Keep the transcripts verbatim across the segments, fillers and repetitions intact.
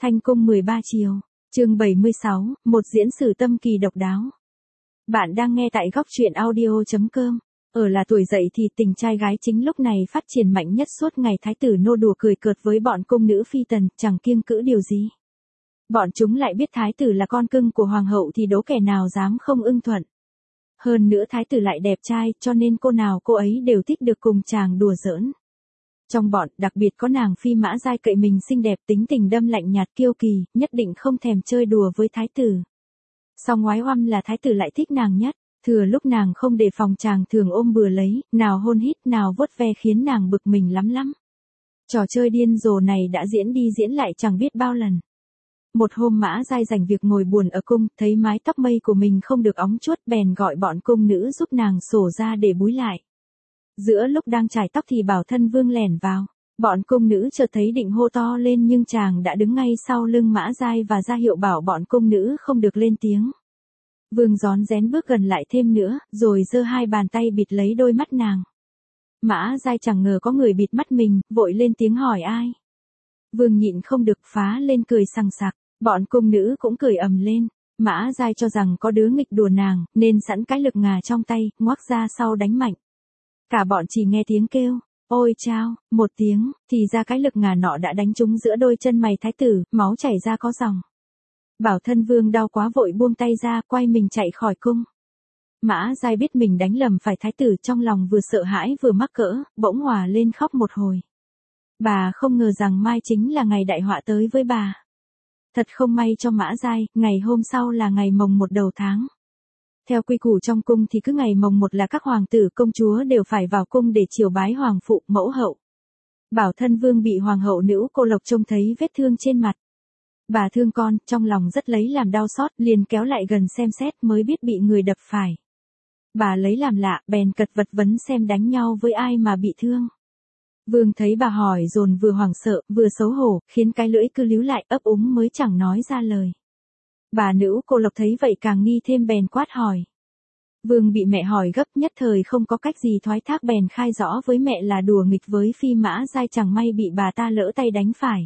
Thanh cung mười ba chiều, chương bảy mươi sáu, một diễn sử tâm kỳ độc đáo. Bạn đang nghe tại góc truyện audio chấm com. Ở là tuổi dậy thì tình trai gái chính lúc này phát triển mạnh nhất, suốt ngày thái tử nô đùa cười cợt với bọn cung nữ phi tần, chẳng kiêng cữ điều gì. Bọn chúng lại biết thái tử là con cưng của hoàng hậu thì đố kẻ nào dám không ưng thuận. Hơn nữa thái tử lại đẹp trai, cho nên cô nào cô ấy đều thích được cùng chàng đùa giỡn. Trong bọn, đặc biệt có nàng Phi Mã Giai cậy mình xinh đẹp, tính tình đâm lạnh nhạt kiêu kỳ, nhất định không thèm chơi đùa với thái tử. Song ngoái oăm là thái tử lại thích nàng nhất, thừa lúc nàng không đề phòng chàng thường ôm bừa lấy, nào hôn hít nào vuốt ve khiến nàng bực mình lắm lắm. Trò chơi điên rồ này đã diễn đi diễn lại chẳng biết bao lần. Một hôm Mã Giai rảnh việc ngồi buồn ở cung, thấy mái tóc mây của mình không được óng chuốt, bèn gọi bọn cung nữ giúp nàng xổ ra để búi lại. Giữa lúc đang chải tóc thì Bảo Thân Vương lẻn vào, bọn cung nữ chợt thấy định hô to lên nhưng chàng đã đứng ngay sau lưng Mã Giai và ra hiệu bảo bọn cung nữ không được lên tiếng. Vương rón rén bước gần lại thêm nữa, rồi giơ hai bàn tay bịt lấy đôi mắt nàng. Mã Giai chẳng ngờ có người bịt mắt mình, vội lên tiếng hỏi ai. Vương nhịn không được phá lên cười sằng sặc, bọn cung nữ cũng cười ầm lên. Mã Giai cho rằng có đứa nghịch đùa nàng, nên sẵn cái lực ngà trong tay, ngoắc ra sau đánh mạnh. Cả bọn chỉ nghe tiếng kêu, ôi chao, một tiếng, thì ra cái lực ngà nọ đã đánh trúng giữa đôi chân mày thái tử, máu chảy ra có dòng. Bảo Thân Vương đau quá vội buông tay ra, quay mình chạy khỏi cung. Mã Giai biết mình đánh lầm phải thái tử, trong lòng vừa sợ hãi vừa mắc cỡ, bỗng hòa lên khóc một hồi. Bà không ngờ rằng mai chính là ngày đại họa tới với bà. Thật không may cho Mã Giai, ngày hôm sau là ngày mồng một đầu tháng. Theo quy củ trong cung thì cứ ngày mồng một là các hoàng tử công chúa đều phải vào cung để triều bái hoàng phụ mẫu hậu. Bảo Thân Vương bị hoàng hậu Nữ Cô Lộc trông thấy vết thương trên mặt. Bà thương con, trong lòng rất lấy làm đau xót, liền kéo lại gần xem xét mới biết bị người đập phải. Bà lấy làm lạ, bèn cật vật vấn xem đánh nhau với ai mà bị thương. Vương thấy bà hỏi dồn vừa hoảng sợ, vừa xấu hổ, khiến cái lưỡi cứ líu lại ấp úng mới chẳng nói ra lời. Bà Nữ Cô Lộc thấy vậy càng nghi thêm bèn quát hỏi. Vương bị mẹ hỏi gấp nhất thời không có cách gì thoái thác bèn khai rõ với mẹ là đùa nghịch với Phi Mã Giai, chẳng may bị bà ta lỡ tay đánh phải.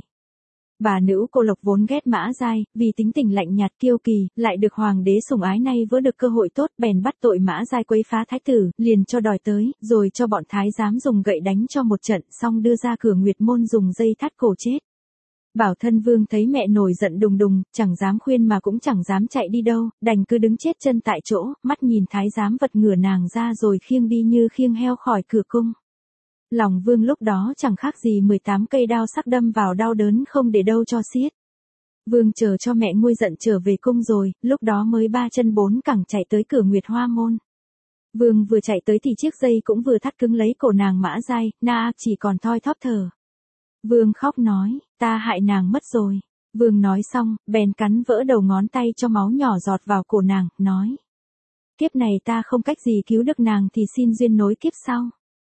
Bà Nữ Cô Lộc vốn ghét Mã Giai, vì tính tình lạnh nhạt kiêu kỳ, lại được hoàng đế sủng ái, nay vỡ được cơ hội tốt bèn bắt tội Mã Giai quấy phá thái tử, liền cho đòi tới, rồi cho bọn thái giám dùng gậy đánh cho một trận, xong đưa ra cửa Nguyệt Môn dùng dây thắt cổ chết. Bảo Thân Vương thấy mẹ nổi giận đùng đùng, chẳng dám khuyên mà cũng chẳng dám chạy đi đâu, đành cứ đứng chết chân tại chỗ, mắt nhìn thái giám vật ngửa nàng ra rồi khiêng đi như khiêng heo khỏi cửa cung. Lòng Vương lúc đó chẳng khác gì mười tám cây đao sắc đâm vào, đau đớn không để đâu cho xiết. Vương chờ cho mẹ nguôi giận trở về cung rồi, lúc đó mới ba chân bốn cẳng chạy tới cửa Nguyệt Hoa Môn. Vương vừa chạy tới thì chiếc dây cũng vừa thắt cứng lấy cổ nàng Mã Giai, na chỉ còn thoi thóp thở. Vương khóc nói, ta hại nàng mất rồi. Vương nói xong, bèn cắn vỡ đầu ngón tay cho máu nhỏ giọt vào cổ nàng, nói. Kiếp này ta không cách gì cứu được nàng thì xin duyên nối kiếp sau.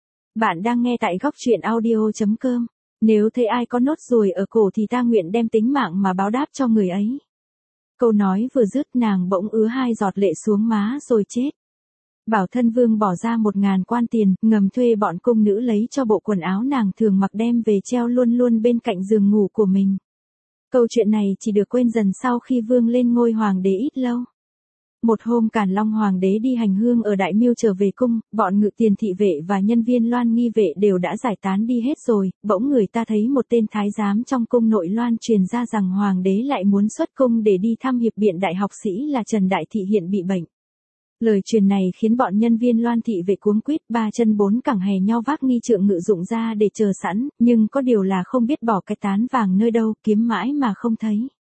Bạn đang nghe tại góc truyện audio chấm com. Nếu thấy ai có nốt ruồi ở cổ thì ta nguyện đem tính mạng mà báo đáp cho người ấy. Câu nói vừa dứt nàng bỗng ứa hai giọt lệ xuống má rồi chết. Bảo Thân Vương bỏ ra một ngàn quan tiền, ngầm thuê bọn cung nữ lấy cho bộ quần áo nàng thường mặc đem về treo luôn luôn bên cạnh giường ngủ của mình. Câu chuyện này chỉ được quên dần sau khi Vương lên ngôi hoàng đế ít lâu. Một hôm Càn Long hoàng đế đi hành hương ở Đại Miêu trở về cung, bọn ngự tiền thị vệ và nhân viên loan nghi vệ đều đã giải tán đi hết rồi, bỗng người ta thấy một tên thái giám trong cung nội loan truyền ra rằng hoàng đế lại muốn xuất cung để đi thăm hiệp biện đại học sĩ là Trần Đại Thị hiện bị bệnh. Lời truyền này khiến bọn nhân viên loan thị vệ cuống quýt ba chân bốn cẳng hè nhau vác nghi trượng ngự dụng ra để chờ sẵn, nhưng có điều là không biết bỏ cái tán vàng nơi đâu, kiếm mãi mà không thấy.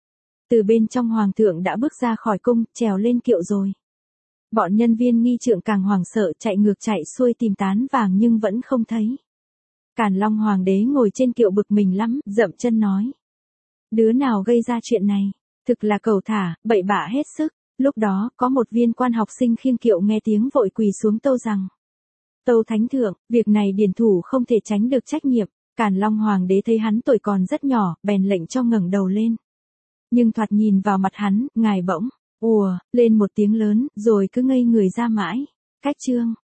Từ bên trong hoàng thượng đã bước ra khỏi cung, trèo lên kiệu rồi. Bọn nhân viên nghi trượng càng hoảng sợ chạy ngược chạy xuôi tìm tán vàng nhưng vẫn không thấy. Càn Long hoàng đế ngồi trên kiệu bực mình lắm, dậm chân nói. Đứa nào gây ra chuyện này, thực là cẩu thả, bậy bạ hết sức. Lúc đó, có một viên quan học sinh khiêng kiệu nghe tiếng vội quỳ xuống tâu rằng. Tâu thánh thượng, việc này điển thủ không thể tránh được trách nhiệm. Càn Long hoàng đế thấy hắn tuổi còn rất nhỏ, bèn lệnh cho ngẩng đầu lên. Nhưng thoạt nhìn vào mặt hắn, ngài bỗng, ùa, lên một tiếng lớn, rồi cứ ngây người ra mãi. Cách chương,